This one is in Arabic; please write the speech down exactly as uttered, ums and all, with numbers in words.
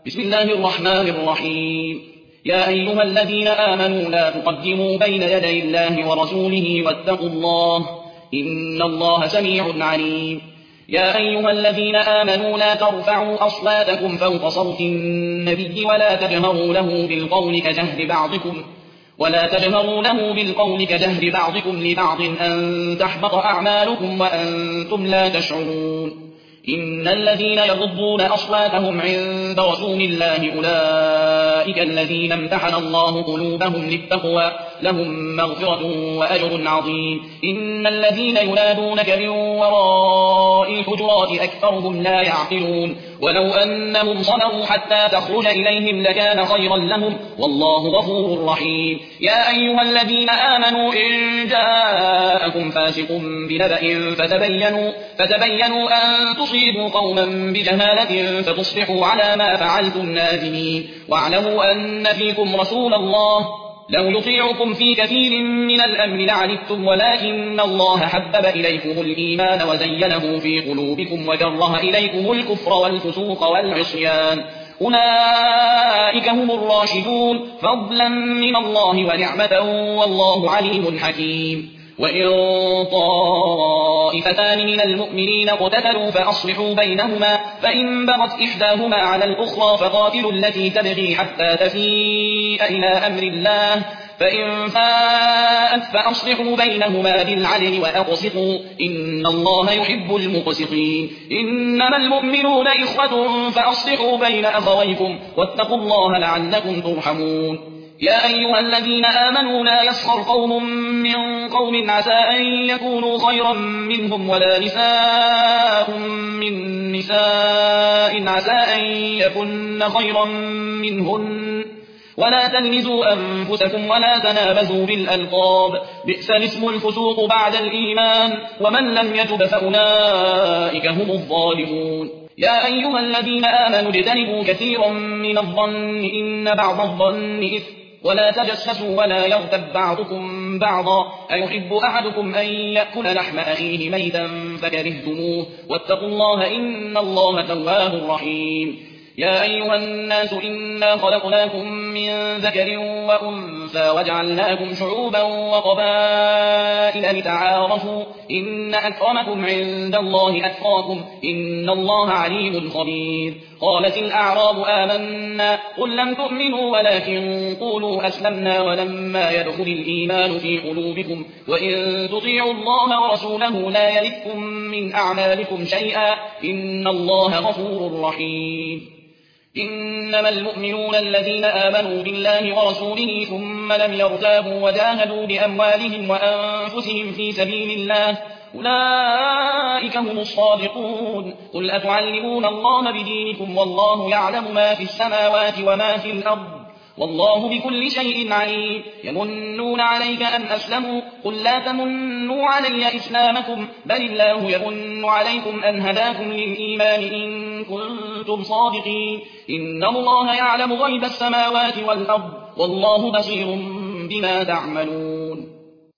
بسم الله الرحمن الرحيم. يا أيها الذين آمنوا لا تقدموا بين يدي الله ورسوله واتقوا الله إن الله سميع عليم. يا أيها الذين آمنوا لا ترفعوا أصواتكم فوق صوت النبي ولا تجهروا له بالقول كجهر بعضكم ولا تجهروا له بالقول كجهر بعضكم لبعض أن تحبط أعمالكم وأنتم لا تشعرون. إن الذين يغضون أصواتهم عند رسول الله أولئك الذين امتحن الله قلوبهم للتقوى لهم مغفرة وأجر عظيم. إن الذين ينادونك من وراء الحجرات أكثرهم لا يعقلون. ولو أنهم صبروا حتى تخرج إليهم لكان خيرا لهم والله غفور رحيم. يا أيها الذين آمنوا إن جاءكم فاسق بنبأ فتبينوا, فتبينوا أن تصيبوا قوما بجهالة فتصبحوا على ما فعلتم نادمين. واعلموا أن فيكم رسول الله لو يطيعكم في كثير من الأمر لعنتم ولكن الله حبب إليكم الإيمان وزينه في قلوبكم وكره إليكم الكفر والفسوق والعصيان أولئك هم الراشدون فضلا من الله ونعمة والله عليم حكيم. وإن طائفتان من المؤمنين اقتتلوا فأصلحوا بينهما فإن بغت إحداهما على الأخرى فقاتلوا التي تبغي حتى تفيء إلى أمر الله فإن فاءت فأصلحوا بينهما بالعدل وأقسطوا إن الله يحب المقسطين. إنما المؤمنون إخوة فأصلحوا بين أخويكم واتقوا الله لعلكم ترحمون. يا أيها الذين آمنوا لا يسخر قوم من قوم عسى أن يكونوا خيرا منهم ولا نساء من نساء عسى أن يكن خيرا منهن ولا تلمزوا أنفسكم ولا تنابزوا بالألقاب بئس الاسم الفسوق بعد الإيمان ومن لم يتب فأولئك هم الظالمون. يا أيها الذين آمنوا اجتنبوا كثيرا من الظن إن بعض الظن إثم ولا تجسسوا ولا يغتب بعضكم بعضا أيحب أحدكم أن يأكل لحم أخيه ميتا فكرهتموه واتقوا الله إن الله تواب رحيم. يا أيها الناس إنا خلقناكم من ذكر وأنثى وجعلناكم شعوبا وقبائل لتعارفوا إن أكرمكم عند الله أتقاكم إن الله عليم خبير. قالت الأعراب آمنا قل لم تؤمنوا ولكن قولوا أسلمنا ولما يدخل الإيمان في قلوبكم وإن تطيعوا الله ورسوله لا يلدكم من أعمالكم شيئا إن الله غفور رحيم. إنما المؤمنون الذين آمنوا بالله ورسوله ثم لم يرتابوا وجاهدوا بأموالهم وأنفسهم في سبيل الله أولئك هم الصادقون. قل أتعلمون الله بدينكم والله يعلم ما في السماوات وما في الأرض والله بكل شيء عليم. يمنون عليك أن أسلموا قل لا تمنوا علي إسلامكم بل الله يمن عليكم أن هداكم للإيمان إن كنتم صادقين. إن الله يعلم غيب السماوات والأرض والله بصير بما تعملون.